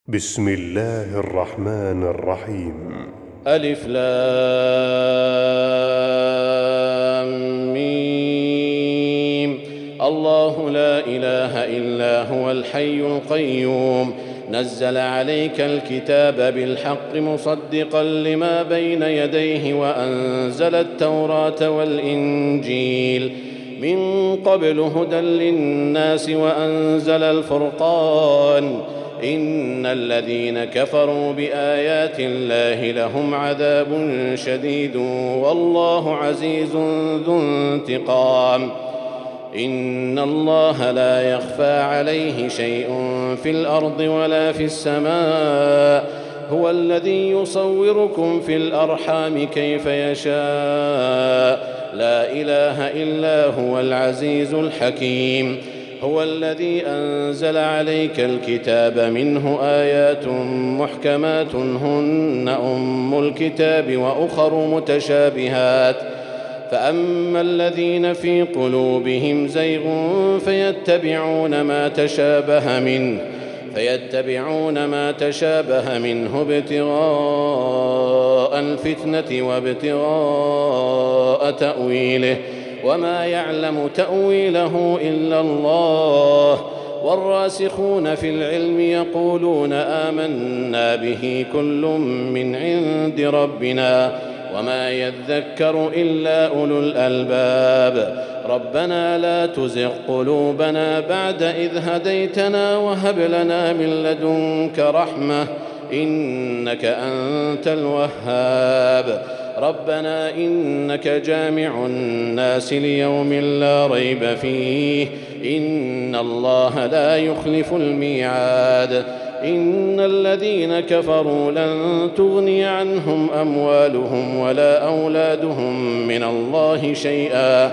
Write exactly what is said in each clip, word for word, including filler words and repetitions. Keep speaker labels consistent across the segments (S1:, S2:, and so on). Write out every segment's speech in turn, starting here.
S1: بسم الله الرحمن الرحيم.
S2: ألف لام ميم. الله لا إله إلا هو الحي القيوم نزل عليك الكتاب بالحق مصدقا لما بين يديه وأنزل التوراة والإنجيل من قبل هدى للناس وأنزل الفرقان إن الذين كفروا بآيات الله لهم عذاب شديد والله عزيز ذو انتقام. إن الله لا يخفى عليه شيء في الأرض ولا في السماء هو الذي يصوركم في الأرحام كيف يشاء لا إله إلا هو العزيز الحكيم. هو الذي أنزل عليك الكتاب منه آيات محكمات هن أم الكتاب وأخر متشابهات فأما الذين في قلوبهم زيغ فيتبعون ما تشابه منه فيتبعون ما تشابه منه ابتغاء الفتنة وابتغاء تأويله وما يعلم تأويله إلا الله والراسخون في العلم يقولون آمنا به كل من عند ربنا وما يذكر إلا أولو الألباب. ربنا لا تزغ قلوبنا بعد إذ هديتنا وهب لنا من لدنك رحمة إنك أنت الوهاب. ربنا إنك جامع الناس ليوم لا ريب فيه إن الله لا يخلف الميعاد. إن الذين كفروا لن تغني عنهم أموالهم ولا أولادهم من الله شيئا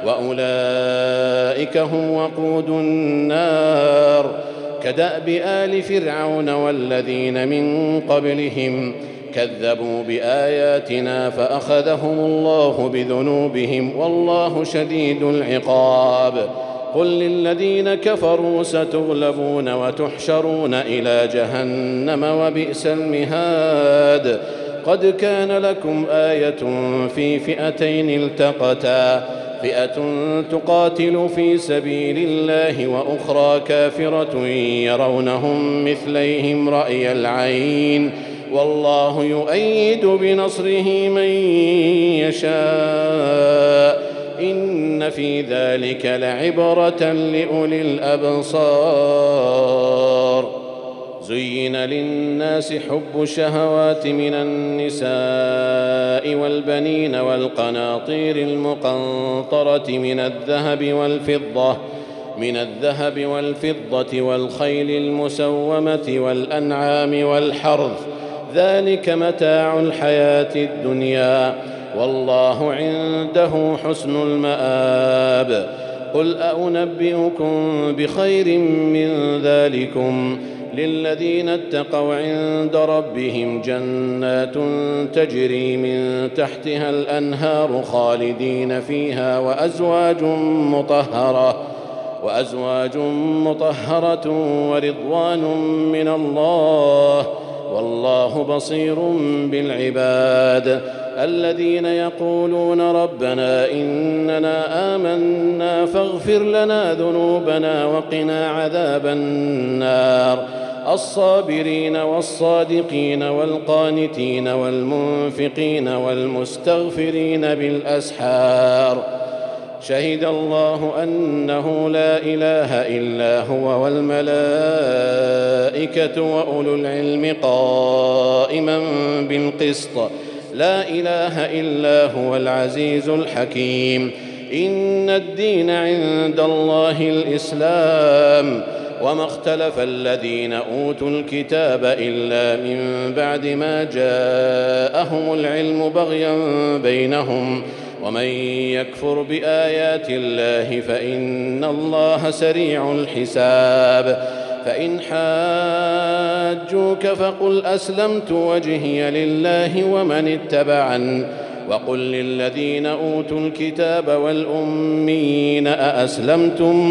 S2: وأولئك هم وقود النار كدأب آل فرعون والذين من قبلهم كذبوا بآياتنا فأخذهم الله بذنوبهم والله شديد العقاب. قل للذين كفروا ستغلبون وتحشرون إلى جهنم وبئس المهاد. قد كان لكم آية في فئتين التقتا فئة تقاتل في سبيل الله وأخرى كافرة يرونهم مثليهم رأي العين والله يؤيد بنصره من يشاء إن في ذلك لعبرة لأولي الأبصار. زين للناس حب الشهوات من النساء والبنين والقناطير المقنطرة من الذهب والفضة من الذهب والفضة والخيل المسومة والأنعام والحرث ذلك متاع الحياة الدنيا والله عنده حسن المآب. قل أنبئكم بخير من ذلكم للذين اتقوا عند ربهم جنات تجري من تحتها الأنهار خالدين فيها وأزواج مطهرة وأزواج مطهرة ورضوان من الله والله بصير بالعباد. الذين يقولون ربنا إننا آمنا فاغفر لنا ذنوبنا وقنا عذاب النار. الصابرين والصادقين والقانتين والمنفقين والمستغفرين بالأسحار. شهد الله أنه لا إله إلا هو والملائكة وأولو العلم قائما بالقسط لا إله إلا هو العزيز الحكيم. إن الدين عند الله الإسلام وما اختلف الذين أوتوا الكتاب إلا من بعد ما جاءهم العلم بغيا بينهم ومن يكفر بآيات الله فإن الله سريع الحساب. فإن حاجوك فقل أسلمت وجهي لله ومن اتبعن وقل للذين أوتوا الكتاب والأميين أأسلمتم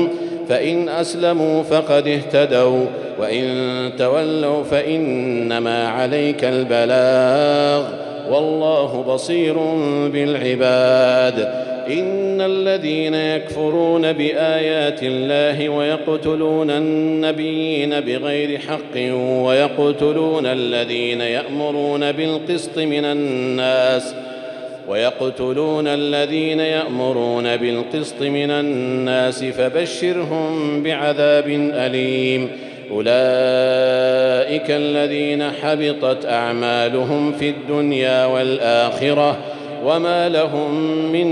S2: فإن أسلموا فقد اهتدوا وإن تولوا فإنما عليك البلاغ والله بصير بالعباد. إن الذين يكفرون بآيات الله ويقتلون النبيين بغير حق ويقتلون الذين يأمرون بالقسط من الناس ويقتلون الذين يأمرون بالقسط من الناس فبشرهم بعذاب أليم. أولئك الذين حبطت أعمالهم في الدنيا والآخرة وما لهم من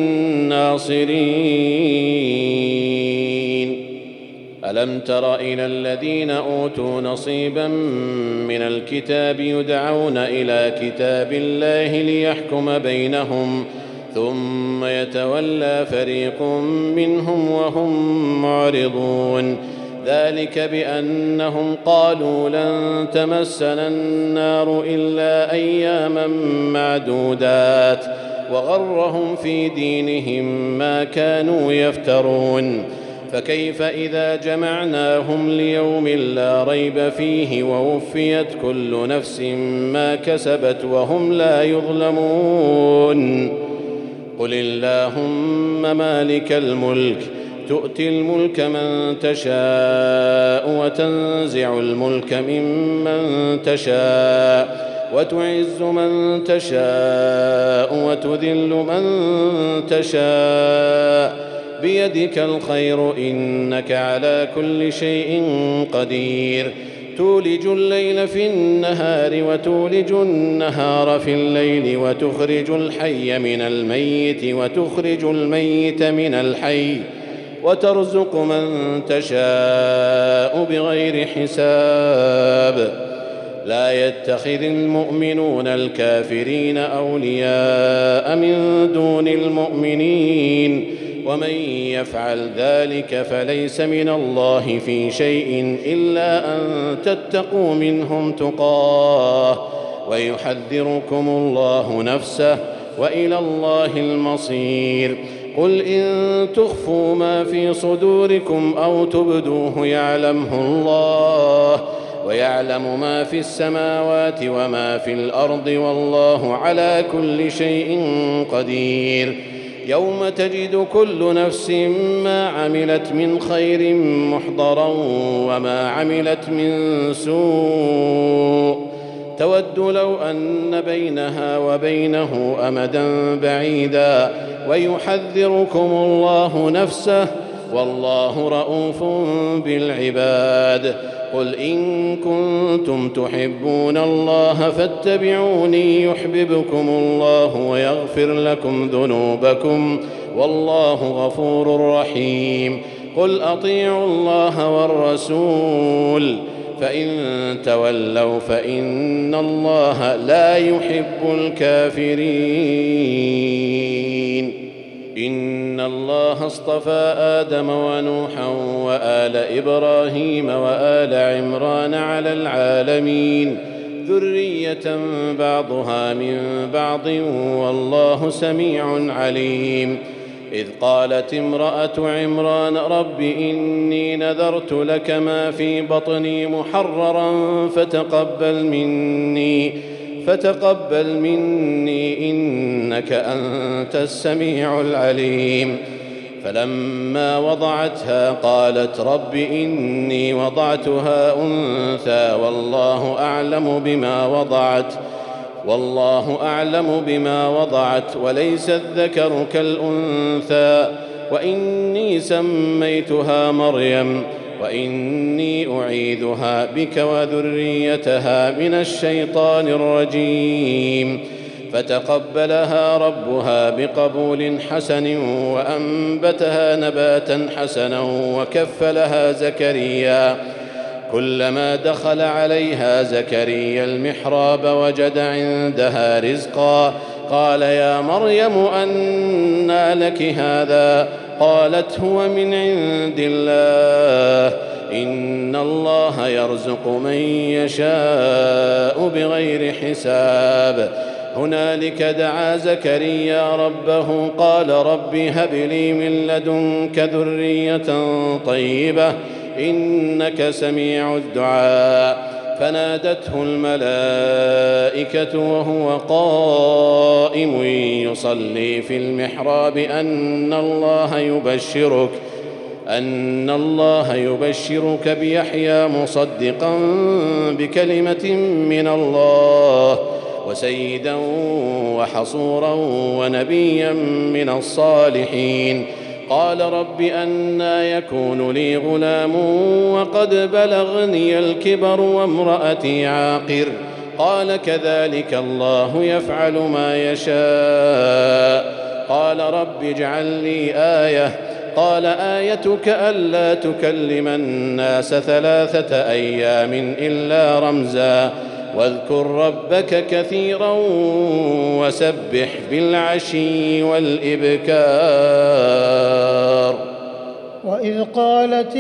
S2: ناصرين. ألم تر إلى الذين أوتوا نصيبا من الكتاب يدعون إلى كتاب الله ليحكم بينهم ثم يتولى فريق منهم وهم معرضون. ذلك بأنهم قالوا لن تمسنا النار إلا أياما معدودات وغرهم في دينهم ما كانوا يفترون. فكيف إذا جمعناهم ليوم لا ريب فيه ووفيت كل نفس ما كسبت وهم لا يظلمون. قل اللهم مالك الملك تؤتي الملك من تشاء وتنزع الملك ممن تشاء وتعز من تشاء وتذل من تشاء بيدك الخير إنك على كل شيء قدير. تولج الليل في النهار وتولج النهار في الليل وتخرج الحي من الميت وتخرج الميت من الحي وترزق من تشاء بغير حساب. لا يتخذ المؤمنون الكافرين أولياء من دون المؤمنين ومن يفعل ذلك فليس من الله في شيء إلا أن تتقوا منهم تقاه ويحذركم الله نفسه وإلى الله المصير. قل إن تخفوا ما في صدوركم أو تبدوه يعلمه الله ويعلم ما في السماوات وما في الأرض والله على كل شيء قدير. يوم تجد كل نفس ما عملت من خير محضرا وما عملت من سوء تود لو أن بينها وبينه أمدا بعيدا ويحذركم الله نفسه والله رءوف بالعباد. قل إن كنتم تحبون الله فاتبعوني يحببكم الله ويغفر لكم ذنوبكم والله غفور رحيم. قل أطيعوا الله والرسول فإن تولوا فإن الله لا يحب الكافرين. إن الله اصطفى آدم ونوحا وآل إبراهيم وآل عمران على العالمين ذرية بعضها من بعض والله سميع عليم. إذ قالت امرأة عمران رب إني نذرت لك ما في بطني محررا فتقبل مني فتقبل مني إنك أنت السميع العليم. فلما وضعتها قالت رب إني وضعتها أنثى والله أعلم بما وضعت والله أعلم بما وضعت وليس الذكر كالأنثى وإني سميتها مريم وإني أعيذها بك وذريتها من الشيطان الرجيم. فتقبلها ربها بقبول حسن وأنبتها نباتا حسنا وكفلها زكريا. كلما دخل عليها زكريا المحراب وجد عندها رزقا قال يا مريم أنى لك هذا قالت هو من عند الله إن الله يرزق من يشاء بغير حساب. هنالك دعا زكريا ربه قال رب هب لي من لدنك ذرية طيبة إنك سميع الدعاء فنادته الملائكة وهو قائم يصلي في المحراب أن الله يبشرك أن الله يبشرك بيحيى مصدقا بكلمة من الله وسيدا وحصورا ونبيا من الصالحين قال رب أنى يكون لي غلام وقد بلغني الكبر وامرأتي عاقر قال كذلك الله يفعل ما يشاء قال رب اجعل لي آية قال آيتك ألا تكلم الناس ثلاثة أيام إلا رمزا واذكر ربك كثيرا وسبح بالعشي والإبكار.
S3: وإذ قالت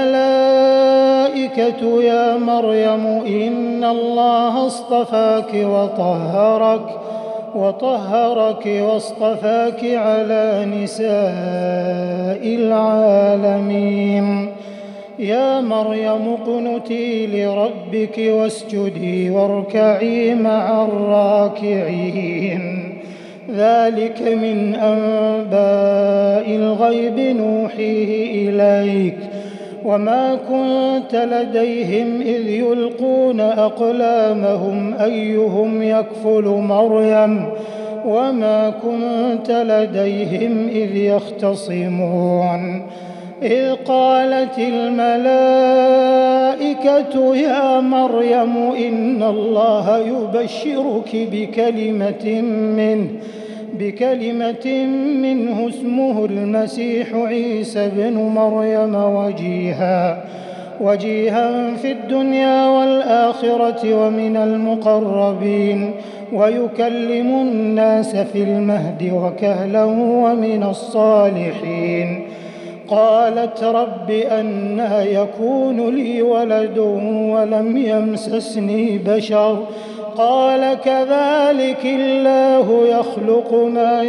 S3: الملائكة يا مريم إن الله اصطفاك وطهرك وطهرك واصطفاك على نساء العالمين يا مريم اقنتي لربك واسجدي واركعي مع الراكعين ذلك من أنباء الغيب نوحيه إليك وما كنت لديهم إذ يلقون أقلامهم أيهم يكفل مريم وما كنت لديهم إذ يختصمون إذ قالت الملائكة يا مريم إن الله يبشرك بكلمة منه بكلمة منه اسمه المسيح عيسى بن مريم وجيها وجيها في الدنيا والآخرة ومن المقربين ويكلم الناس في المهد وكهلا ومن الصالحين قالت رب أنى يكون لي ولد ولم يمسسني بشر قال كذلك الله يخلق ما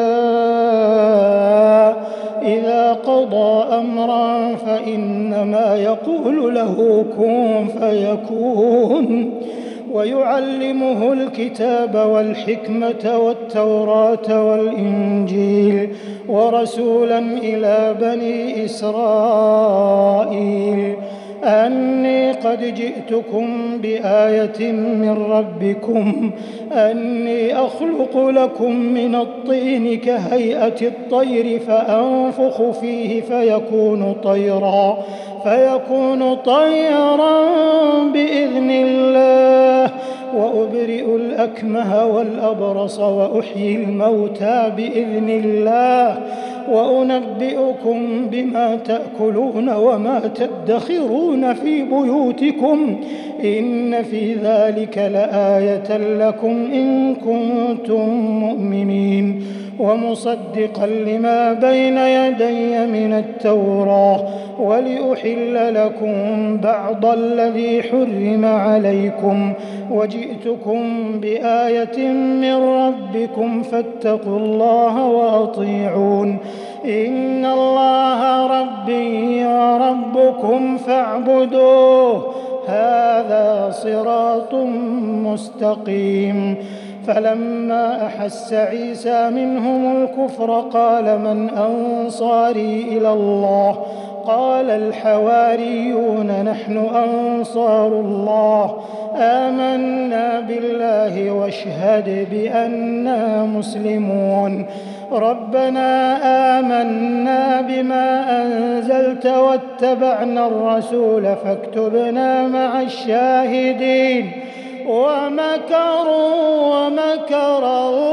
S3: يشاء إذا قضى أمرا فإنما يقول له كن فيكون ويعلمه الكتاب والحكمة والتوراة والإنجيل ورسولا إلى بني إسرائيل أني قد جئتكم بآية من ربكم أني أخلق لكم من الطين كهيئة الطير فأنفخ فيه فيكون طيرا فيكون طيرا بإذن الله وأبرئ الأكمه والأبرص وأحيي الموتى بإذن الله وأنبئكم بما تأكلون وما تدخرون في بيوتكم إن في ذلك لآية لكم إن كنتم مؤمنين ومصدقا لما بين يدي من التوراة ولأحل لكم بعض الذي حرم عليكم وجئتكم بآية من ربكم فاتقوا الله وأطيعون إن الله ربي وربكم فاعبدوه هذا صراط مستقيم. فلما أحس عيسى منهم الكفر قال من أنصاري إلى الله قال الحواريون نحن أنصار الله آمنا بالله واشهد بأننا مسلمون ربنا آمنا بما أنزلت واتبعنا الرسول فاكتبنا مع الشاهدين ومكروا ومكر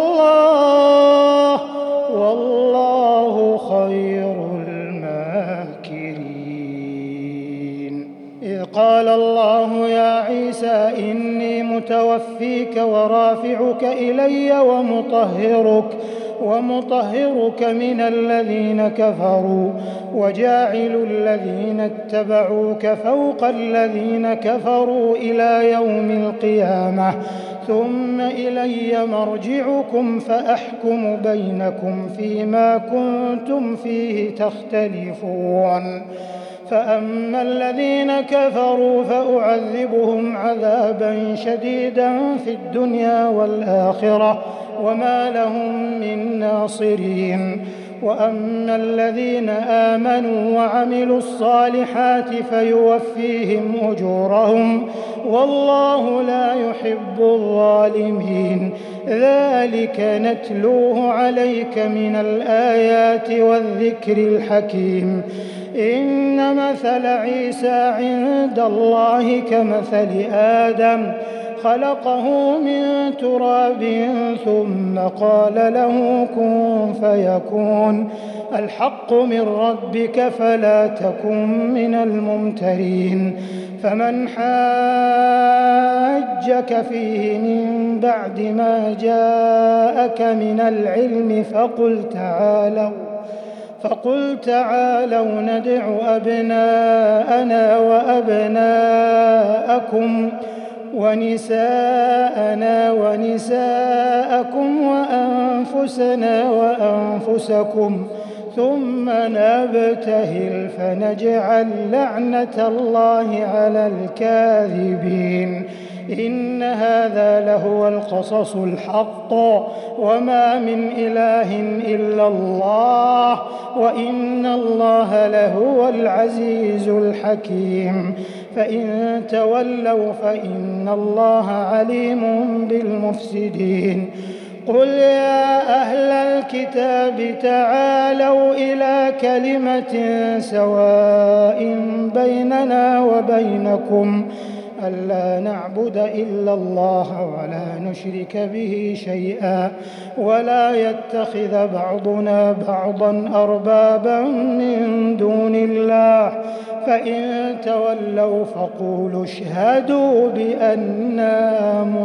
S3: الله والله خير الماكرين. إذ قال الله يا عيسى إني متوفيك ورافعك إلي ومطهرك ومطهرك من الذين كفروا وجاعل الذين اتبعوك فوق الذين كفروا إلى يوم القيامة ثم إلي مرجعكم فأحكم بينكم فيما كنتم فيه تختلفون فأما الذين كفروا فأعذبهم عذابا شديدا في الدنيا والآخرة وما لهم من ناصرين وأما الذين آمنوا وعملوا الصالحات فيوفيهم أجورهم والله لا يحب الظالمين ذلك نتلوه عليك من الآيات والذكر الحكيم إن مثل عيسى عند الله كمثل آدم خلقه من تراب ثم قال له كن فيكون الحق من ربك فلا تكن من الممترين فمن حاجك فيه من بعد ما جاءك من العلم فقل تعالوا فقل تعالوا ندع أبناءنا وأبناءكم ونساءنا ونساءكم وأنفسنا وأنفسكم ثم نبتهل فنجعل لعنة الله على الكاذبين إن هذا لهو القصص الحق وما من إله إلا الله وإن الله لهو العزيز الحكيم فإن تولوا فإن الله عليم بالمفسدين قل يا أهل الكتاب تعالوا إلى كلمة سواء بيننا وبينكم ألا نعبد إلا الله ولا نشرك به شيئا ولا يتخذ بعضنا بعضا أربابا من دون الله فإن تولوا فقولوا اشهدوا بأننا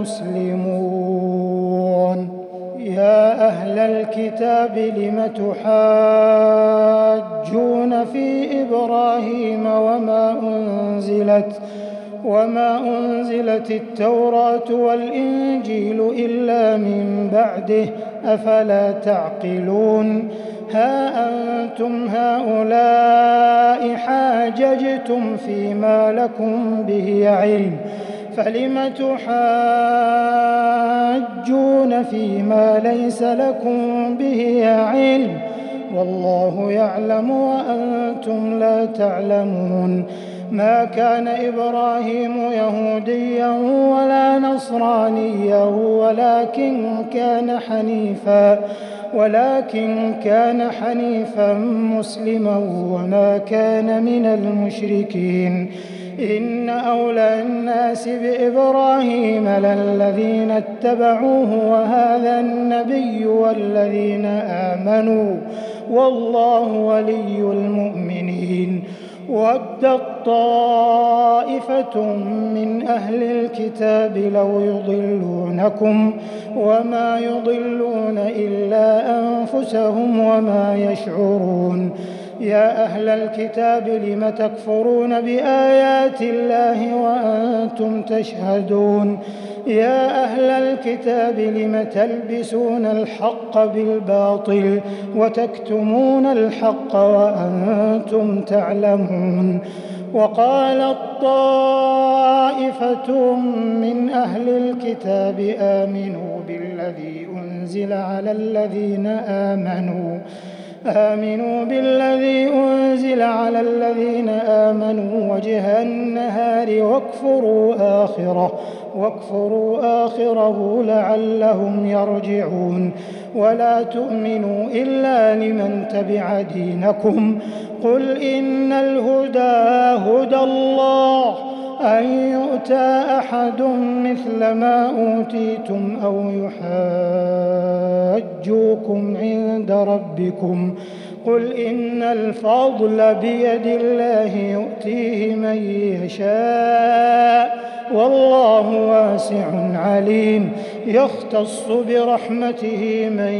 S3: مسلمون يا أهل الكتاب لم تحاجون في إبراهيم وما أنزلت وما أنزلت التوراة والإنجيل إلا من بعده أفلا تعقلون ها أنتم هؤلاء حاججتم فيما لكم به علم فلم تحاجون فيما ليس لكم به علم والله يعلم وأنتم لا تعلمون ما كان إبراهيم يهوديا ولا نصرانيا ولكن كان حنيفا ولكن كان حنيفا مسلما وما كان من المشركين إن أولى الناس بإبراهيم للذين اتبعوه وهذا النبي والذين آمنوا والله ولي المؤمنين ودت طائفة من أهل الكتاب لو يضلونكم وما يضلون إلا أنفسهم وما يشعرون يا أهل الكتاب لم تكفرون بآيات الله وأنتم تشهدون يا أهل الكتاب لم تلبسون الحق بالباطل وتكتمون الحق وأنتم تعلمون وقالت طائفة من أهل الكتاب آمنوا بالذي أنزل على الذين آمنوا آمنوا بالذي أنزل على الذين آمنوا وجه النهار واكفروا آخره واكفروا آخره لعلهم يرجعون ولا تؤمنوا إلا لمن تبع دينكم قل إن الهدى هدى الله أن يؤتى أحد مثل ما أوتيتم أو يحاجوكم عند ربكم قل إن الفضل بيد الله يؤتيه من يشاء والله واسع عليم يختص برحمته من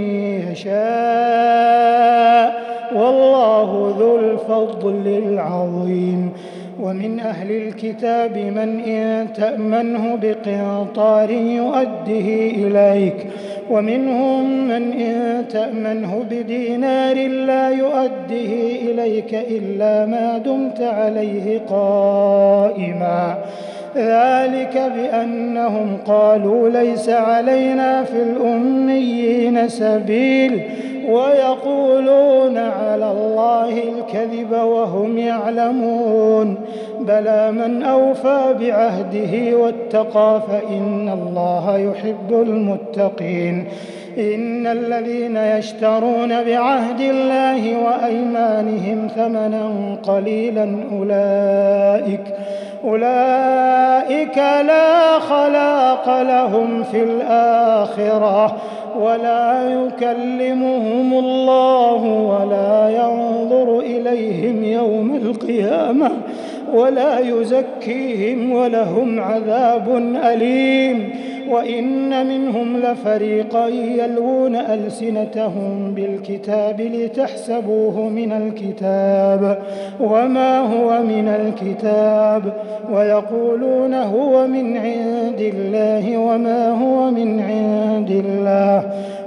S3: يشاء والله ذو الفضل العظيم ومن أهل الكتاب من إن تأمنه بقنطار يؤده إليك ومنهم من إن تأمنه بدينار لا يؤده إليك إلا ما دمت عليه قائما ذلك بأنهم قالوا ليس علينا في الأميين سبيل ويقولون على الله الكذب وهم يعلمون بلى من أوفى بعهده واتقى فإن الله يحب المتقين إن الذين يشترون بعهد الله وأيمانهم ثمنا قليلا أولئك أولئك لا خلاق لهم في الآخرة ولا يكلمهم الله ولا ينظر إليهم يوم القيامة ولا يزكيهم ولهم عذاب أليم وإن منهم لفريقا يلوون ألسنتهم بالكتاب لتحسبوه من الكتاب وما هو من الكتاب ويقولون هو من عند الله وما هو من عند الله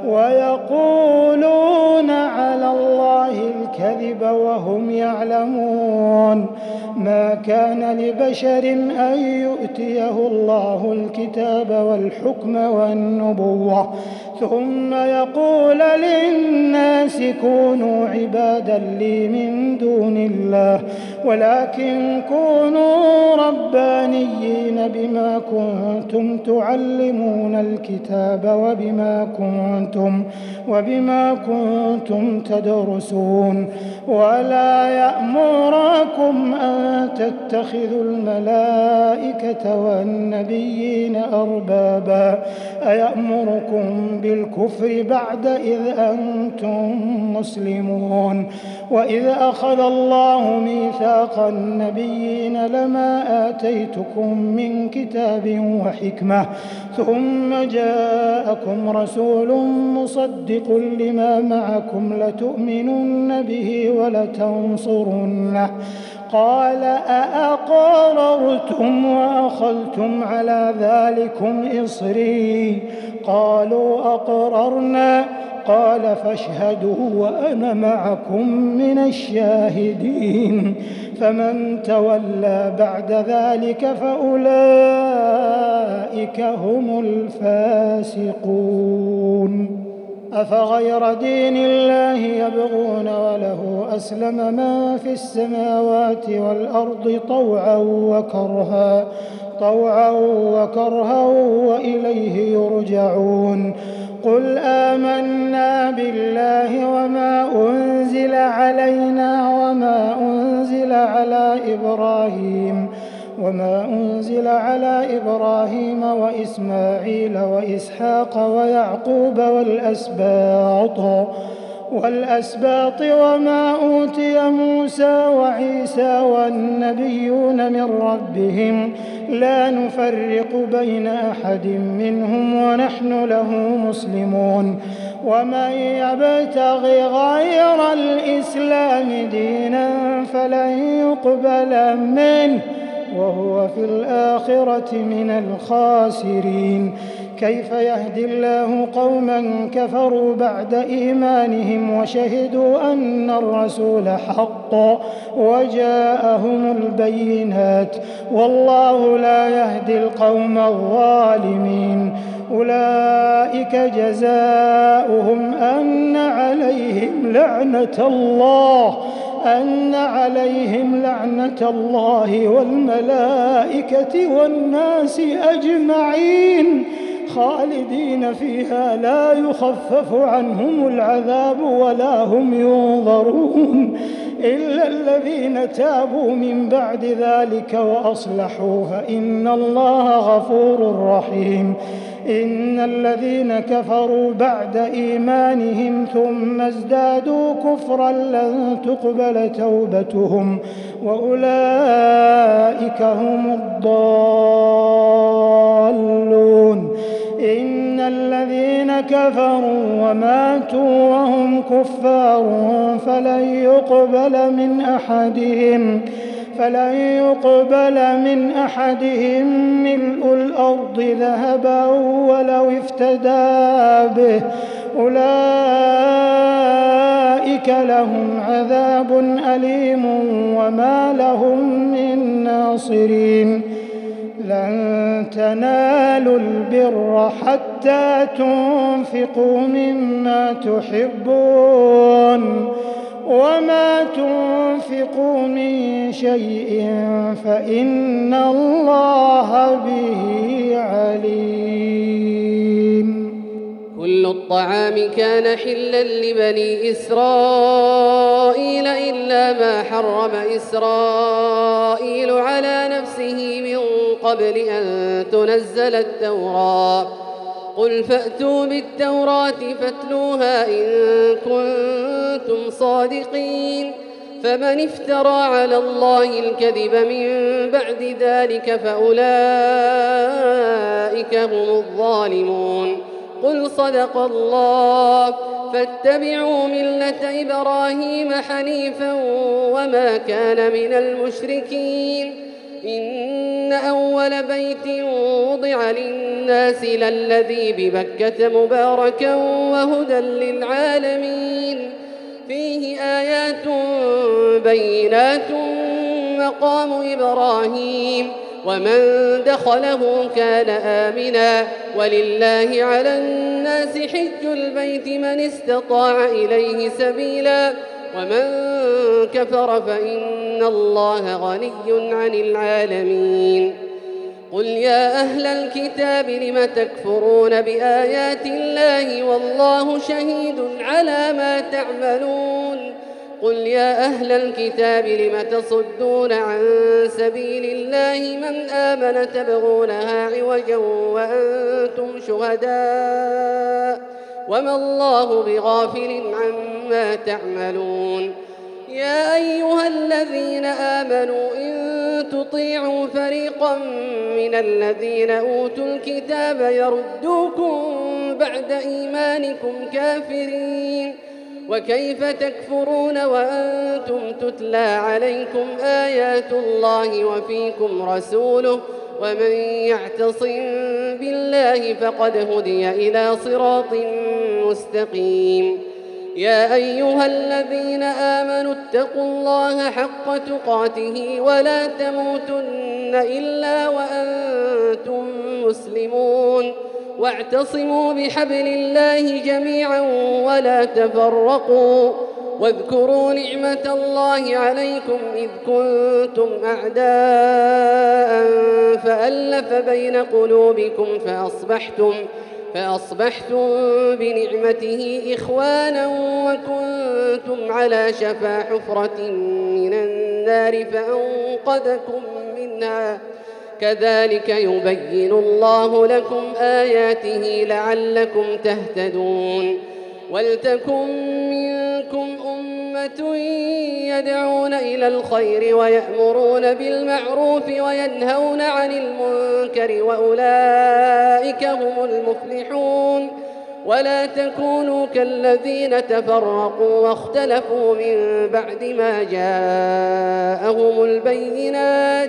S3: ويقولون على الله الكذب وهم يعلمون ما كان لبشر أن يؤتيه الله الكتاب والحكم والنبوة ثم يقول للناس كونوا عبادا لي من دون الله ولكن كونوا ربانيين بما كنتم تعلمون الكتاب وبما كنتم وبما كنتم تدرسون ولا يأمركم أن تتخذوا الملائكة والنبيين أربابا أيأمركم بالكفر بعد إذ أنتم مسلمون وإذ أخذ الله ميثاق النبيين لما آتيتكم من كتاب وحكمة ثم جاءكم رسول مصدق لما معكم لتؤمنن به ولتنصرنه قال أأقررتم وأخذتم على ذلكم إصري قالوا أقررنا قال فاشهدوا وأنا معكم من الشاهدين فمن تولى بعد ذلك فأولئك هم الفاسقون أفغير دين الله يبغون وله أسلم من في السماوات والأرض طوعا وكرها طوعا وكرها وإليه يرجعون قل آمنا بالله وما أنزل علينا وما أنزل على إبراهيم وما أنزل على إبراهيم وإسماعيل وإسحاق ويعقوب والأسباط والأسباط وما أوتي موسى وعيسى والنبيون من ربهم لا نفرق بين أحد منهم ونحن له مسلمون ومن يبتغ غير الإسلام دينا فلن يقبل منه وهو في الآخرة من الخاسرين كيف يهدي الله قوما كفروا بعد إيمانهم وشهدوا أن الرسول حق وجاءهم البينات والله لا يهدي القوم الظالمين أولئك جزاؤهم أن عليهم لعنة الله أن عليهم لعنة الله والملائكة والناس أجمعين خالدين فيها لا يخفف عنهم العذاب ولا هم ينظرون إلا الذين تابوا من بعد ذلك وأصلحوا فإن الله غفور رحيم إن الذين كفروا بعد إيمانهم ثم ازدادوا كفرا لن تقبل توبتهم وأولئك هم الضالون إن الذين كفروا وماتوا وهم كفار فلن يقبل من أحدهم فلن يقبل من أحدهم ملء الأرض ذهبا ولو افتدى به أولئك لهم عذاب أليم وما لهم من ناصرين لن تنالوا البر حتى تنفقوا مما تحبون وما تنفقوا من شيء فإن الله به عليم.
S4: كل الطعام كان حلا لبني إسرائيل إلا ما حرم إسرائيل على نفسه من قبل أن تنزل التوراة قل فأتوا بالتوراة فاتلوها إن كنتم صادقين فمن افترى على الله الكذب من بعد ذلك فأولئك هم الظالمون. قل صدق الله فاتبعوا ملة إبراهيم حنيفا وما كان من المشركين إن أول بيت وضع للناس للذي ببكة مباركا وهدى للعالمين فيه آيات بينات مقام إبراهيم ومن دخله كان آمنا ولله على الناس حج البيت من استطاع إليه سبيلا ومن كفر فإن الله غني عن العالمين. قل يا أهل الكتاب لم تكفرون بآيات الله والله شهيد على ما تعملون قل يا أهل الكتاب لم تصدون عن سبيل الله من آمن تبغونها عوجا وأنتم شهداء وما الله بغافل عما تعملون. يا أيها الذين آمنوا إن تطيعوا فريقا من الذين أوتوا الكتاب يردوكم بعد إيمانكم كافرين وكيف تكفرون وأنتم تتلى عليكم آيات الله وفيكم رسوله ومن يعتصم بالله فقد هدي إلى صراط مستقيم. يا أيها الذين آمنوا اتقوا الله حق تقاته ولا تموتن إلا وأنتم مسلمون واعتصموا بحبل الله جميعا ولا تفرقوا واذكروا نعمة الله عليكم إذ كنتم أعداء فألف بين قلوبكم فأصبحتم فأصبحتم بنعمته إخوانا وكنتم على شفا حفرة من النار فأنقذكم منها كذلك يبين الله لكم آياته لعلكم تهتدون. ولتكن منكم أمة يدعون إلى الخير ويأمرون بالمعروف وينهون عن المنكر وأولئك هم المفلحون. ولا تكونوا كالذين تفرقوا واختلفوا من بعد ما جاءهم البينات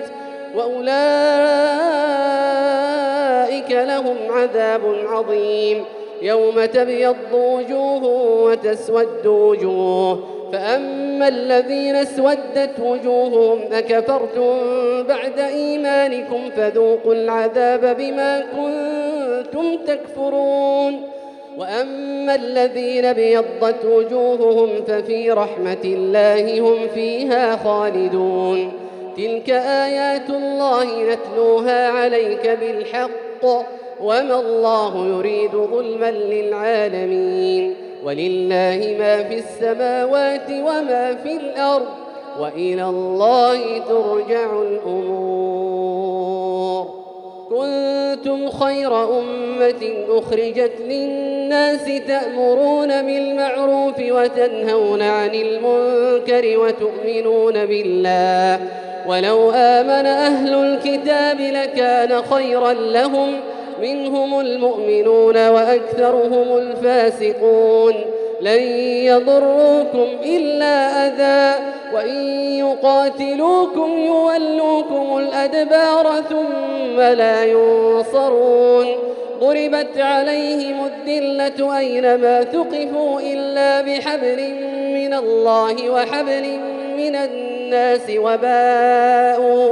S4: وأولئك لهم عذاب عظيم. يوم تبيض وجوه وتسود وجوه فأما الذين اسودت وجوههم أكفرتم بعد إيمانكم فذوقوا العذاب بما كنتم تكفرون. وأما الذين بيضت وجوههم ففي رحمة الله هم فيها خالدون. تلك آيات الله نتلوها عليك بالحق وما الله يريد ظلما للعالمين. ولله ما في السماوات وما في الأرض وإلى الله ترجع الأمور. كنتم خير أمة أخرجت للناس تأمرون بالمعروف وتنهون عن المنكر وتؤمنون بالله ولو آمن أهل الكتاب لكان خيرا لهم منهم المؤمنون وأكثرهم الفاسقون. لن يضروكم إلا أذى وإن يقاتلوكم يولوكم الأدبار ثم لا ينصرون ضربت عليهم الذلة أينما ثقفوا إلا بحبل من الله وحبل من الناس وباءوا,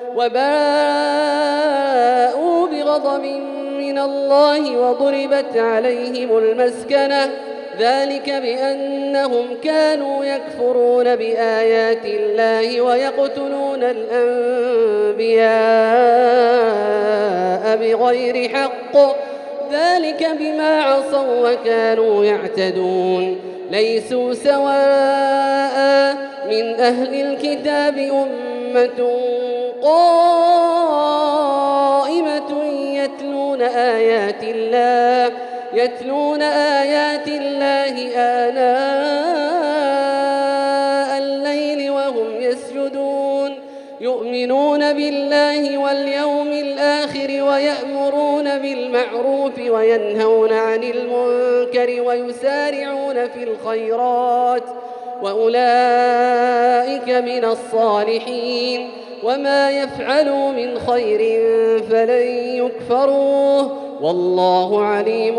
S4: وباءوا بغضب من الله وضربت عليهم المسكنة ذلك بأنهم كانوا يكفرون بآيات الله ويقتلون الأنبياء بغير حق ذلك بما عصوا وكانوا يعتدون ليسوا سواء من أهل الكتاب أمة قائمة يتلون آيات الله يتلون آيات الله آناء الليل وهم يسجدون يؤمنون بالله واليوم الآخر ويأمرون بالمعروف وينهون عن المنكر ويسارعون في الخيرات وأولئك من الصالحين وما يفعلوا من خير فلن يكفروه والله عليم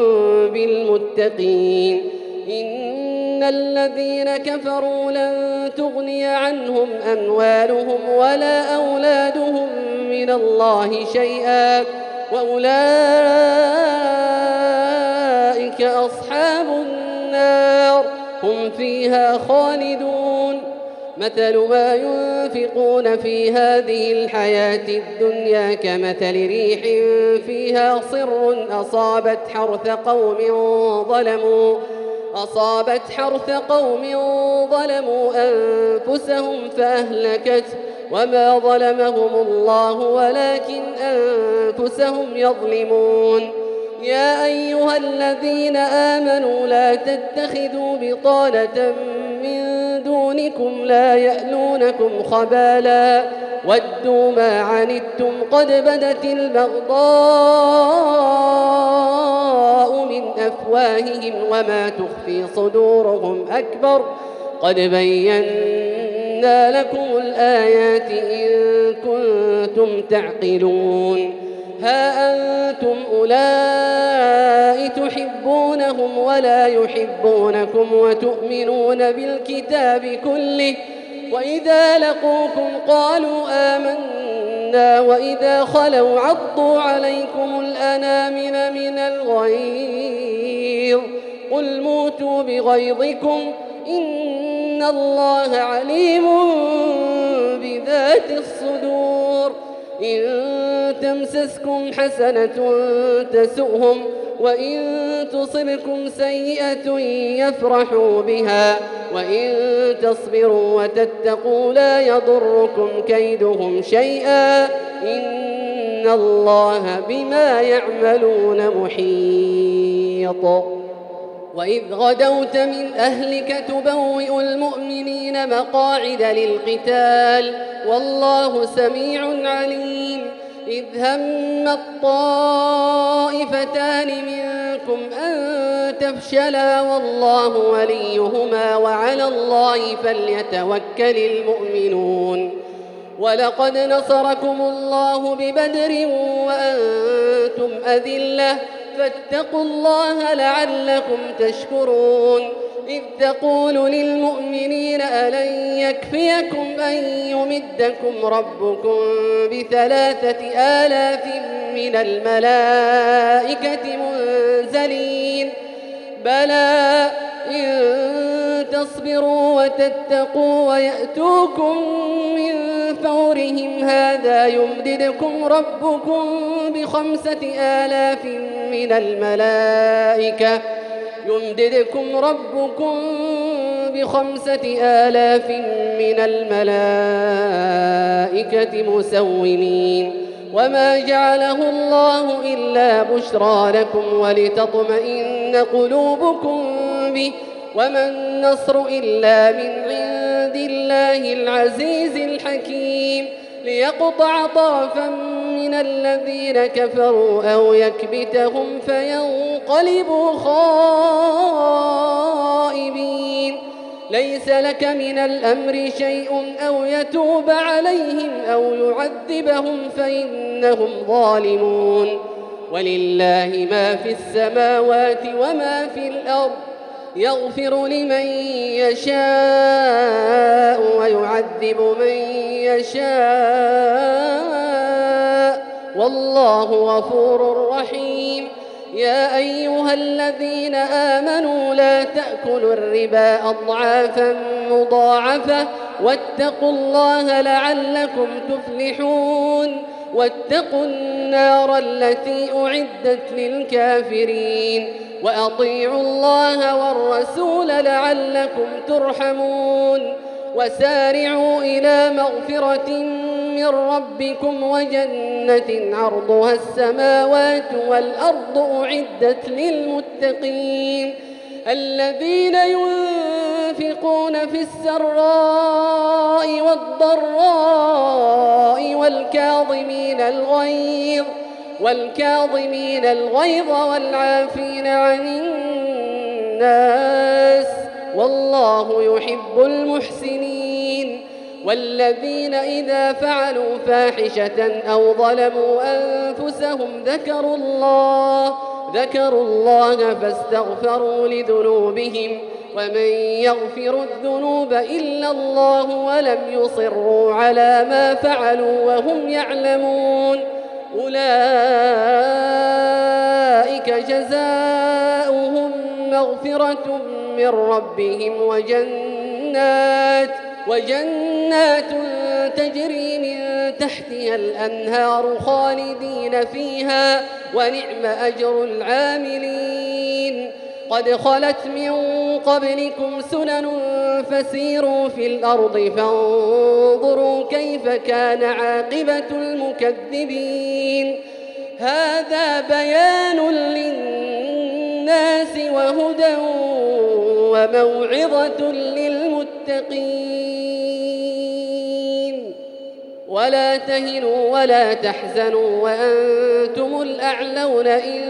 S4: بالمتقين إن الذين كفروا لن تغني عنهم أموالهم ولا أولادهم من الله شيئا وأولئك أصحاب النار هم فيها خالدون مثل ما ينفقون في هذه الحياة الدنيا كمثل ريح فيها صر أصابت حرث قوم ظلموا أصابت حرث قوم ظلموا أنفسهم فأهلكته وما ظلمهم الله ولكن أنفسهم يظلمون يا أيها الذين آمنوا لا تتخذوا بطانة من دونكم لا يألونكم خبالا ودوا ما عنتم قد بدت البغضاء من أفواههم وما تخفي صدورهم أكبر قد بينا لكم الآيات إن كنتم تعقلون ها أنتم أولئك تحبونهم ولا يحبونكم وتؤمنون بالكتاب كله وإذا لقوكم قالوا آمنا وإذا خلوا عضوا عليكم الأنامل من الغيظ قل موتوا بغيظكم إن الله عليم بذات الصدور إن تمسسكم حسنة تسؤهم وإن تصبكم سيئة يفرحوا بها وإن تصبروا وتتقوا لا يضركم كيدهم شيئا إن الله بما يعملون محيط وإذ غدوت من أهلك تبوئ المؤمنين مقاعد للقتال والله سميع عليم إذ هم الطائفتان منكم أن تفشلا والله وليهما وعلى الله فليتوكل المؤمنون ولقد نصركم الله ببدر وأنتم أذلة فاتقوا الله لعلكم تشكرون إذ تقول للمؤمنين ألن يكفيكم أن يمدكم ربكم بثلاثة آلاف من الملائكة منزلين بلى إن تصبروا وتتقوا ويأتوكم من فورهم هذا يمددكم ربكم بخمسة آلاف من الملائكة يمددكم ربكم بخمسة آلاف من الملائكة مسومين وما جعله الله إلا بشرى لكم ولتطمئن قلوبكم به وما النصر إلا من عند الله العزيز الحكيم ليقطع طرفا من الذين كفروا أو يكبتهم فينقلبوا خائبين. ليس لك من الأمر شيء أو يتوب عليهم أو يعذبهم فإنهم ظالمون. ولله ما في السماوات وما في الأرض، يغفر لمن يشاء ويعذب من يشاء، والله غفور رحيم. يا أيها الذين آمنوا لا تأكلوا الربا أضعافا مضاعفة واتقوا الله لعلكم تفلحون. واتقوا النار التي أعدت للكافرين، وأطيعوا الله والرسول لعلكم ترحمون. وسارعوا إلى مغفرة من ربكم وجنة عرضها السماوات والأرض أعدت للمتقين، الذين ينفقون في السراء والضراء والكاظمين الغيظ والكاظمين الغيظ والعافين عن الناس، والله يحب المحسنين. والذين إذا فعلوا فاحشة أو ظلموا أنفسهم ذكروا الله ذكروا الله فاستغفروا لذنوبهم، ومن يغفر الذنوب إلا الله ولم يصروا على ما فعلوا وهم يعلمون، أولئك جزاؤهم مغفرة من ربهم وجنات وجنات تجري من تحتها الأنهار خالدين فيها، ونعم أجر العاملين. قد خلت من قبلكم سنن فسيروا في الأرض فانظروا كيف كان عاقبة المكذبين. هذا بيان للناس وهدى وموعظة للمتقين. ولا تهنوا ولا تحزنوا وأنتم الأعلون إن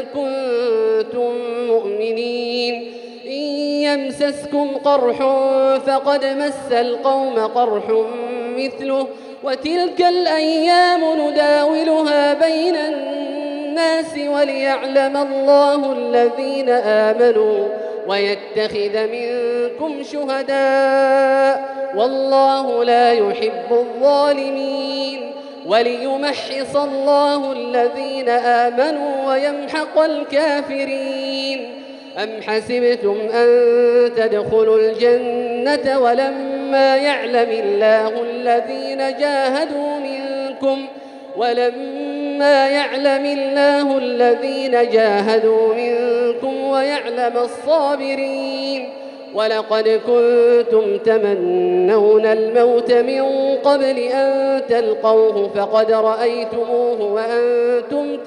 S4: كنتم مؤمنين. إن يمسسكم قرح فقد مس القوم قرح مثله، وتلك الأيام نداولها بين الناس وليعلم الله الذين آمنوا ويتخذ منكم شهداء، والله لا يحب الظالمين. وليمحص الله الذين آمنوا ويمحق الكافرين. أم حسبتم أن تدخلوا الجنة ولما يعلم الله الذين جاهدوا منكم ولما يعلم الله الذين جاهدوا منكم ويعلم الصابرين. ولقد كنتم تمنون الموت من قبل أن تلقوه فقد رأيتموه وأنتم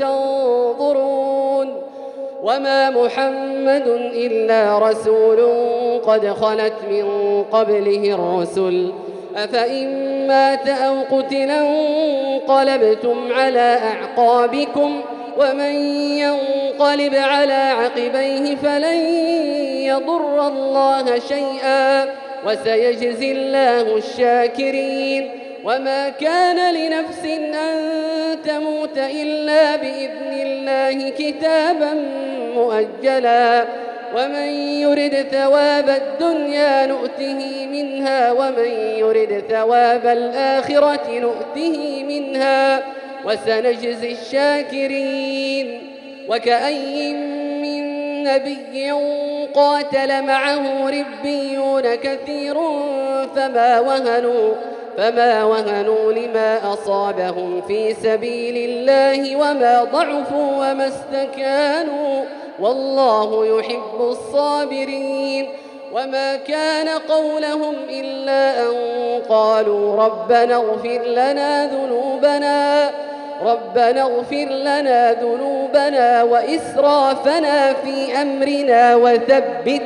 S4: تنظرون. وما محمد إلا رسول قد خلت من قبله الرسل، أفإن مات أو قتل انقلبتم على أعقابكم، ومن ينقلب على عقبيه فلن يضر الله شيئا وسيجزي الله الشاكرين. وما كان لنفس أن تموت إلا بإذن الله كتابا مؤجلا، ومن يرد ثواب الدنيا نؤته منها ومن يرد ثواب الآخرة نؤته منها وسنجزي الشاكرين. وكأي من نبي قاتل معه ربيون كثير فما وهنوا فما وهنوا لما أصابهم في سبيل الله وما ضعفوا وما استكانوا، والله يحب الصابرين. وما كان قولهم إلا أن قالوا ربنا اغفر لنا ذنوبنا ربنا اغفر لنا ذنوبنا وإسرافنا في أمرنا وثبت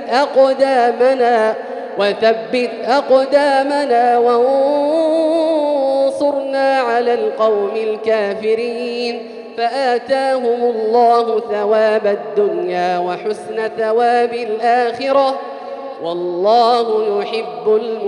S4: أقدامنا وثبت أقدامنا وانصرنا فانصرنا على القوم الكافرين فآتاهم الله ثواب الدنيا وحسن ثواب الآخرة والله يحب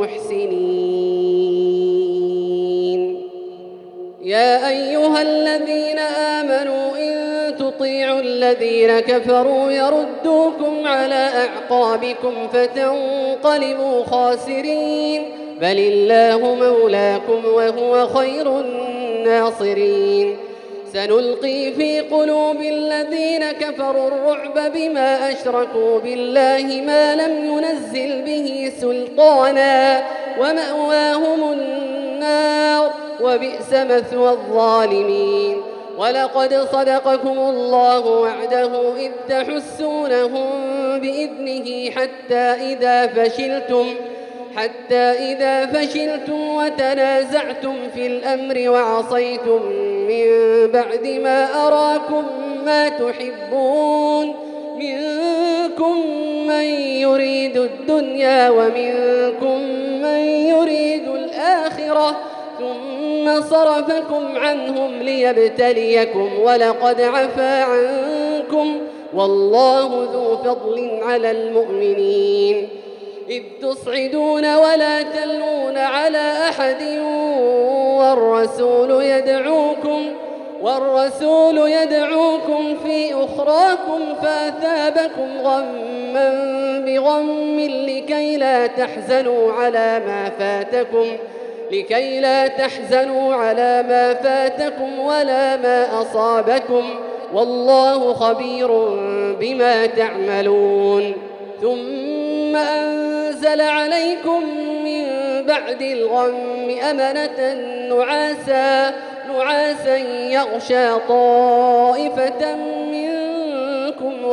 S4: المحسنين. يا أيها الذين آمنوا إن تطيعوا الذين كفروا يردوكم على أعقابكم فتنقلبوا خاسرين بل الله مولاكم وهو خير الناصرين. سنلقي في قلوب الذين كفروا الرعب بما أشركوا بالله ما لم ينزل به سلطانا ومأواهم النار وبئس مثوى الظالمين. ولقد صدقكم الله وعده إذ تحسونهم بإذنه حتى إذا فشلتم حتى إذا فشلتم وتنازعتم في الأمر وعصيتم من بعد ما أراكم ما تحبون منكم من يريد الدنيا ومنكم من يريد الآخرة ثم صرفكم عنهم ليبتليكم ولقد عفا عنكم والله ذو فضل على المؤمنين. إذ تصعدون ولا تلون على أحد والرسول يدعوكم والرسول يدعوكم في أخراكم فأثابكم غما بغم لكي لا تحزنوا على ما فاتكم لكي لا تحزنوا على ما فاتكم ولا ما أصابكم والله خبير بما تعملون. ثم أنزل عليكم من بعد الغم أمنة نعاسا نعاسا يغشى طائفة منكم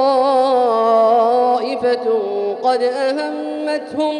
S4: وطائفة قد أهمتهم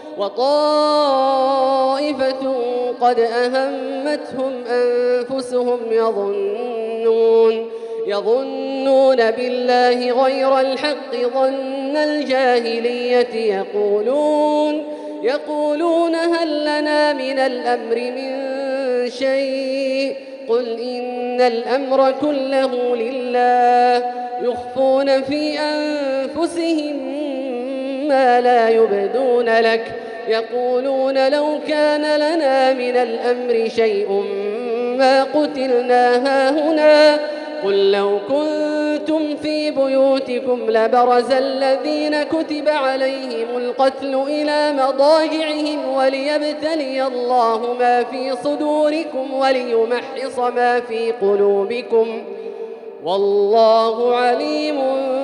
S4: وطائفة قد أهمتهم أنفسهم يظنون يظنون بالله غير الحق ظن الجاهلية يقولون يقولون هل لنا من الأمر من شيء قل إن الأمر كله لله يخفون في أنفسهم ما لا يبدون لك يقولون لو كان لنا من الأمر شيء ما قتلنا هاهنا قل لو كنتم في بيوتكم لبرز الذين كتب عليهم القتل إلى مضاجعهم وليبتلي الله ما في صدوركم وليمحص ما في قلوبكم والله عليم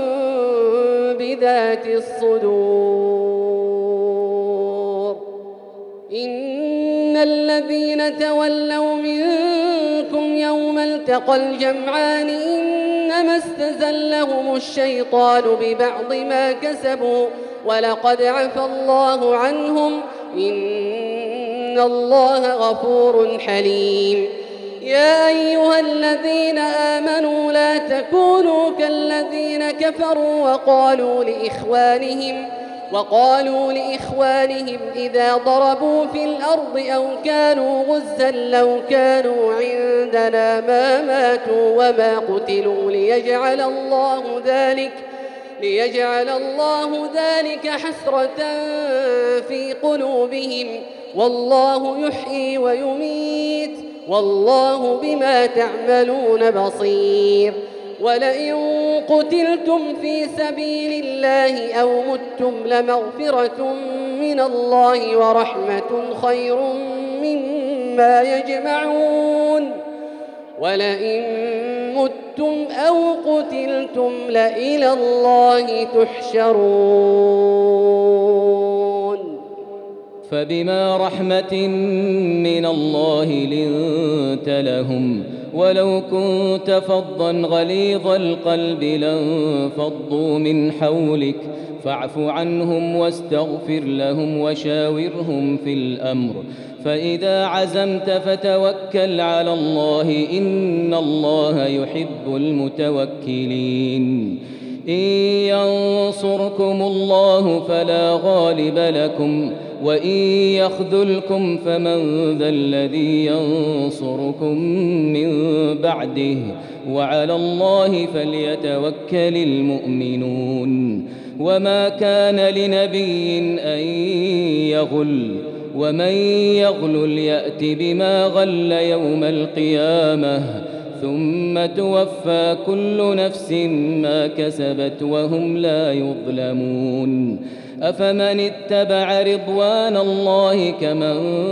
S4: بذات الصدور. إن الذين تولوا منكم يوم التقى الجمعان إنما استزلهم الشيطان ببعض ما كسبوا ولقد عفى الله عنهم إن الله غفور حليم. يا أيها الذين آمنوا لا تكونوا كالذين كفروا وقالوا لإخوانهم وقالوا لإخوانهم إذا ضربوا في الأرض أو كانوا غزا لو كانوا عندنا ما ماتوا وما قتلوا ليجعل الله ذلك ليجعل الله ذلك حسرة في قلوبهم والله يحيي ويميت والله بما تعملون بصير. ولئن قتلتم في سبيل الله أو متم لمغفرة من الله ورحمة خير مما يجمعون. ولئن متم أو قتلتم لإلى الله تحشرون.
S5: فبما رحمة من الله لنت لهم ولو كنت فظا غليظ القلب لانفضوا من حولك فاعف عنهم واستغفر لهم وشاورهم في الأمر فإذا عزمت فتوكل على الله إن الله يحب المتوكلين. إن ينصركم الله فلا غالب لكم وإن يخذلكم فمن ذا الذي ينصركم من بعده وعلى الله فليتوكل المؤمنون وما كان لنبي أن يغل ومن يغلل يأت بما غل يوم القيامة ثم توفى كل نفس ما كسبت وهم لا يظلمون أفمن اتبع رضوان الله كمن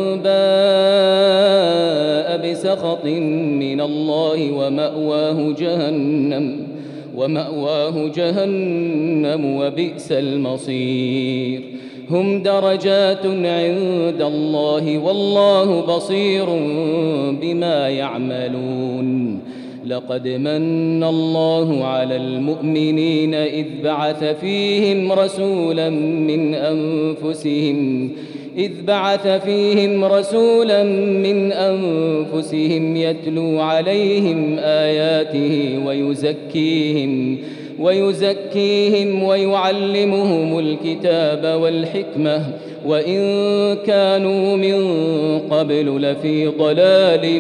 S5: باء بسخط من الله ومأواه جهنم ومأواه جهنم وبئس المصير هم درجات عند الله والله بصير بما يعملون لقد من الله على المؤمنين إذ بعث فيهم رسولا من أنفسهم إذ بعث فيهم رسولا من أنفسهم يتلو عليهم آياته ويزكيهم ويزكيهم ويعلمهم الكتاب والحكمة وإن كانوا من قبل لفي ضلال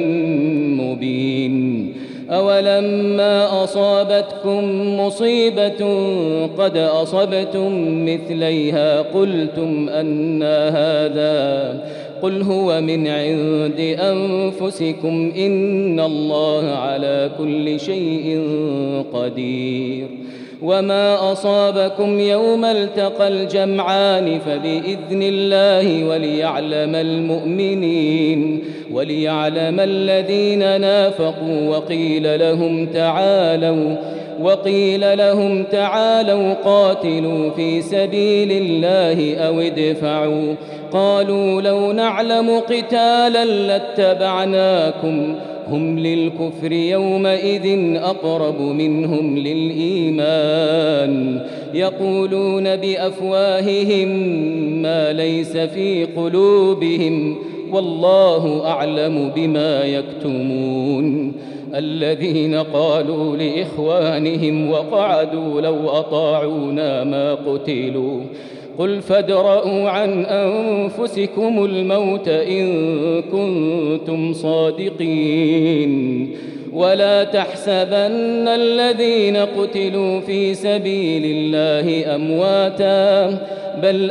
S5: مبين أولما أصابتكم مصيبة قد أصبتم مثليها قلتم أنى هذا قل هو من عند أنفسكم إن الله على كل شيء قدير وما أصابكم يوم التقى الجمعان فبإذن الله وليعلم المؤمنين وليعلم الذين نافقوا وقيل لهم تعالوا وقيل لهم تعالوا قاتلوا في سبيل الله أو ادفعوا قالوا لو نعلم قتالا لاتبعناكم هم للكفر يومئذ أقرب منهم للإيمان يقولون بأفواههم ما ليس في قلوبهم والله أعلم بما يكتمون الذين قالوا لإخوانهم وقعدوا لو أطاعونا ما قتلوا قل فادرءوا عن أنفسكم الموت إن كنتم صادقين ولا تحسبن الذين قتلوا في سبيل الله أمواتا بل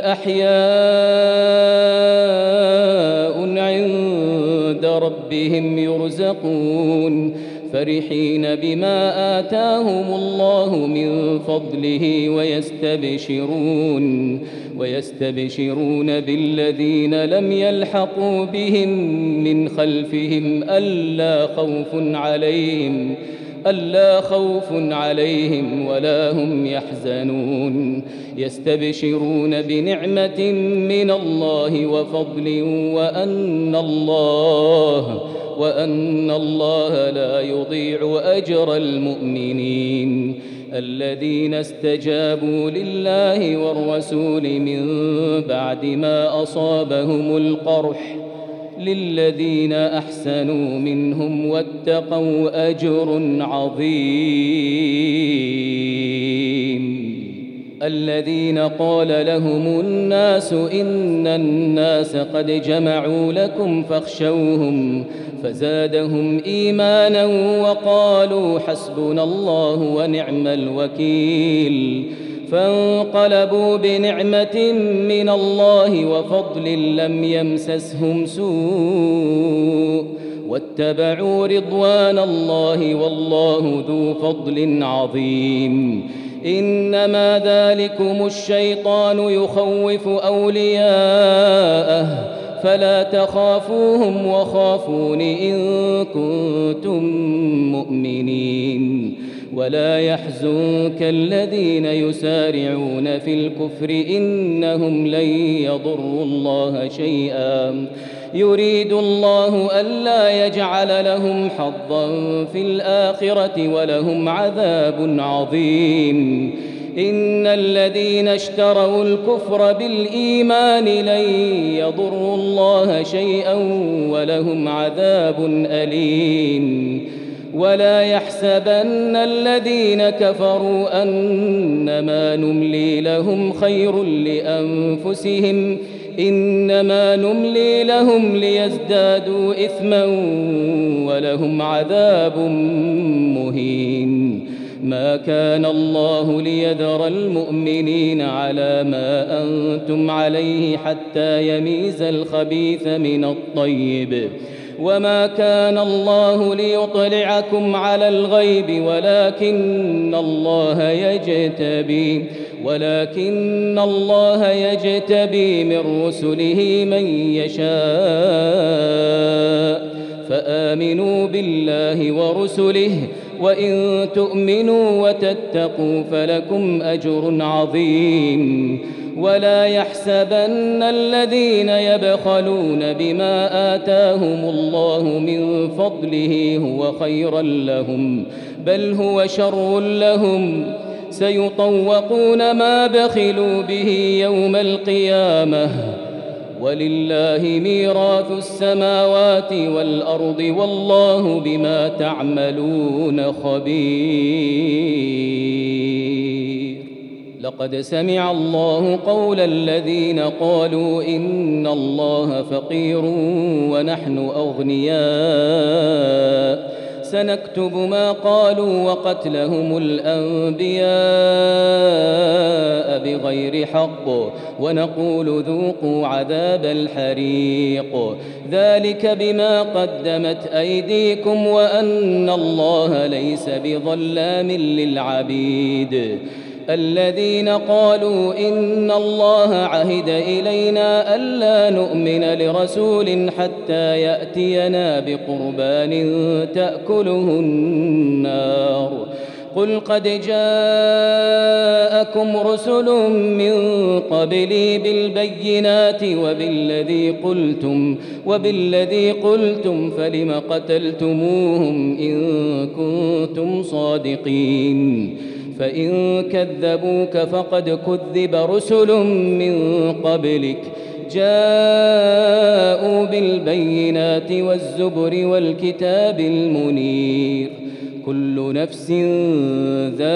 S5: أحياء عند ربهم يرزقون فرحين بما آتاهم الله من فضله ويستبشرون ويستبشرون بالذين لم يلحقوا بهم من خلفهم ألا خوف عليهم ألا خوف عليهم ولا هم يحزنون يستبشرون بنعمة من الله وفضل وأن الله وأن الله لا يضيع أجر المؤمنين الذين استجابوا لله والرسول من بعد ما أصابهم القرح للذين أحسنوا منهم واتقوا أجر عظيم الذين قال لهم الناس إن الناس قد جمعوا لكم فاخشوهم فزادهم إيمانا وقالوا حسبنا الله ونعم الوكيل فانقلبوا بنعمة من الله وفضل لم يمسسهم سوء واتبعوا رضوان الله والله ذو فضل عظيم إنما ذلكم الشيطان يخوف أولياءه فلا تخافوهم وخافون إن كنتم مؤمنين ولا يحزنك الذين يسارعون في الكفر إنهم لن يضروا الله شيئا يريد الله ألا يجعل لهم حظا في الآخرة ولهم عذاب عظيم إن الذين اشتروا الكفر بالإيمان لن يضروا الله شيئا ولهم عذاب أليم ولا يحسبن الذين كفروا أنما نملي لهم خير لأنفسهم إنما نملي لهم ليزدادوا إثما ولهم عذاب مهين. ما كان الله ليذر المؤمنين على ما أنتم عليه حتى يميز الخبيث من الطيب، وما كان الله ليطلعكم على الغيب ولكن الله يجتبي ولكن الله يجتبي من رسله من يشاء، فآمنوا بالله ورسله، وإن تؤمنوا وتتقوا فلكم أجر عظيم. ولا يحسبن الذين يبخلون بما آتاهم الله من فضله هو خيرا لهم، بل هو شر لهم، سيطوقون ما بخلوا به يوم القيامة، ولله ميراث السماوات والأرض والله بما تعملون خبير. لقد سمع الله قول الذين قالوا إن الله فقير ونحن أغنياء، سنكتب ما قالوا وقتلهم الأنبياء بغير حق، ونقول ذوقوا عذاب الحريق، ذلك بما قدمت أيديكم وأن الله ليس بظلام للعبيد. الذين قالوا إن الله عهد إلينا ألا نؤمن لرسول حتى يأتينا بقربان تأكله النار، قل قد جاءكم رسل من قبلي بالبينات وبالذي قلتم وبالذي قلتم فلم قتلتموهم إن كنتم صادقين. فإن كذبوك فقد كذب رسل من قبلك جاءوا بالبينات والزبر والكتاب المنير، كل نفس ذائقة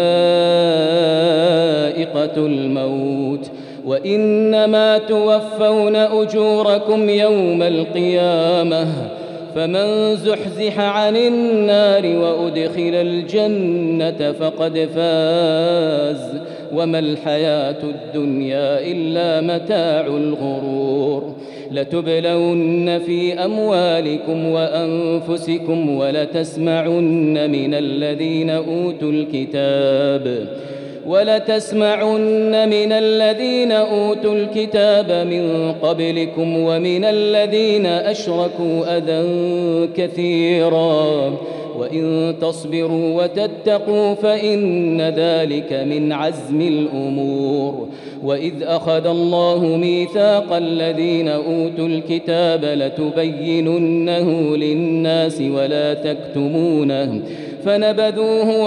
S5: الموت، وإنما توفون أجوركم يوم القيامة، فمن زحزح عن النار وأدخل الجنة فقد فاز، وما الحياة الدنيا إلا متاع الغرور. لتبلون في أموالكم وأنفسكم ولتسمعن من الذين أوتوا الكتاب ولتسمعن من الذين أوتوا الكتاب من قبلكم ومن الذين أشركوا أذى كثيرا، وإن تصبروا وتتقوا فإن ذلك من عزم الأمور. وإذ أخذ الله ميثاق الذين أوتوا الكتاب لتبيننه للناس ولا تكتمونه فنبذوه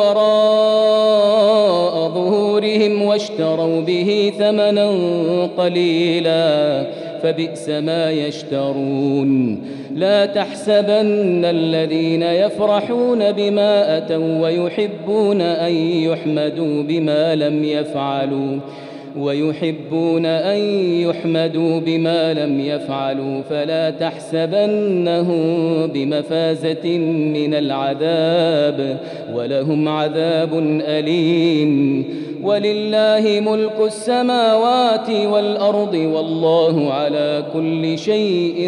S5: وراء ظهورهم واشتروا به ثمنا قليلا فبئس ما يشترون. لا تحسبن الذين يفرحون بما أتوا ويحبون أن يحمدوا بما لم يفعلوا ويحبون أن يحمدوا بما لم يفعلوا فلا تحسبنهم بمفازة من العذاب ولهم عذاب أليم. ولله ملك السماوات والأرض والله على كل شيء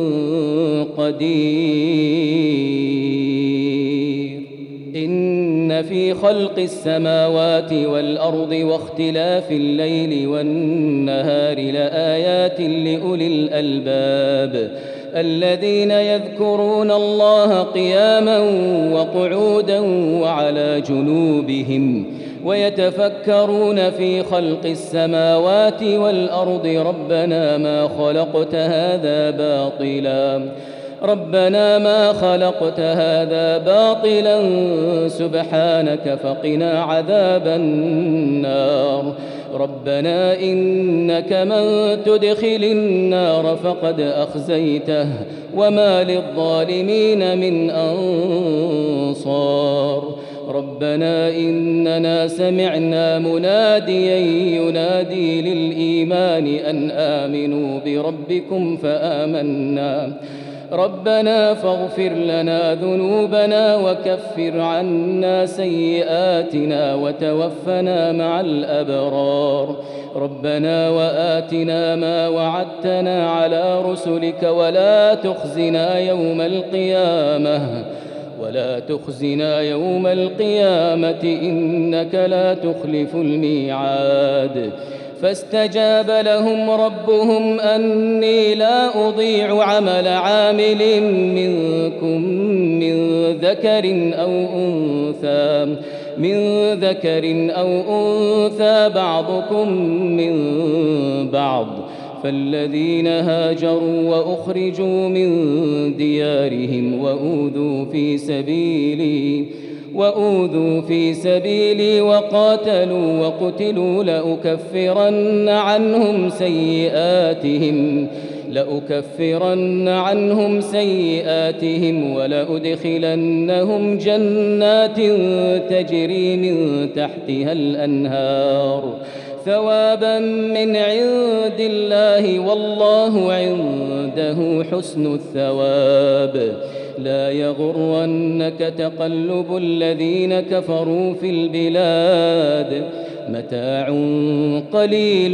S5: قدير. إن في خلق السماوات والأرض واختلاف الليل والنهار لآيات لأولي الألباب الذين يذكرون الله قياما وقعودا وعلى جنوبهم ويتفكرون في خلق السماوات والأرض ربنا ما خلقت هذا باطلا ربنا ما خلقت هذا باطلا سبحانك فقنا عذاب النار. ربنا إنك من تدخل النار فقد أخزيته وما للظالمين من أنصار. ربنا إننا سمعنا مناديا ينادي للإيمان أن آمنوا بربكم فآمنا ربنا فاغفر لنا ذنوبنا وكفر عنا سيئاتنا وتوفنا مع الأبرار ربنا وآتنا ما وعدتنا على رسلك ولا تخزنا يوم القيامة ولا تخزنا يوم القيامة إنك لا تخلف الميعاد فاستجاب لهم ربهم أني لا أضيع عمل عامل منكم من ذكر أو أنثى من ذكر أو أنثى بعضكم من بعض فالذين هاجروا وأخرجوا من ديارهم وأوذوا في سبيلي وأوذوا في سبيلي وقاتلوا وقتلوا لأكفرن عنهم سيئاتهم لأكفرن عنهم سيئاتهم ولأدخلنهم جنات تجري من تحتها الأنهار ثوابا من عند الله والله عنده حسن الثواب لا يغرنك تقلب الذين كفروا في البلاد متاع قليل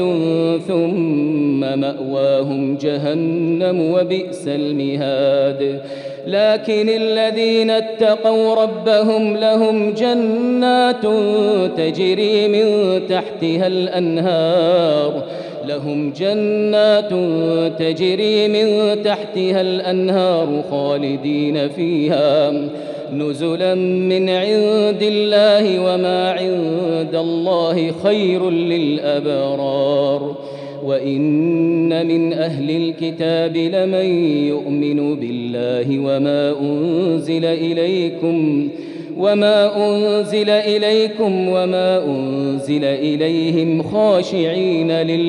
S5: ثم مأواهم جهنم وبئس المهاد لكن الذين اتقوا ربهم لهم جنات تجري من تحتها الأنهار لهم جنات تجري من تحتها الأنهار خالدين فيها نزلا من عند الله وما عند الله خير للأبرار وإن من أهل الكتاب لمن يؤمن بالله وما أنزل إليكم وما أنزل إليكم وما أنزل إليهم خاشعين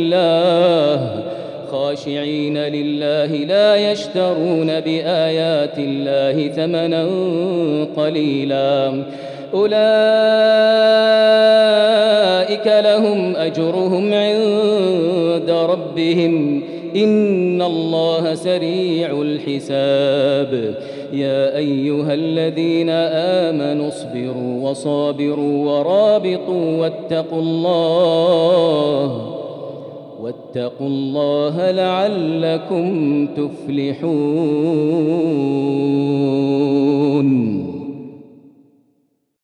S5: لله خاشعين لله لا يشترون بآيات الله ثمنا قليلا أولئك لهم أجرهم عند ربهم إن الله سريع الحساب يا أيها الذين آمنوا اصبروا وصابروا ورابطوا واتقوا الله واتقوا الله لعلكم تفلحون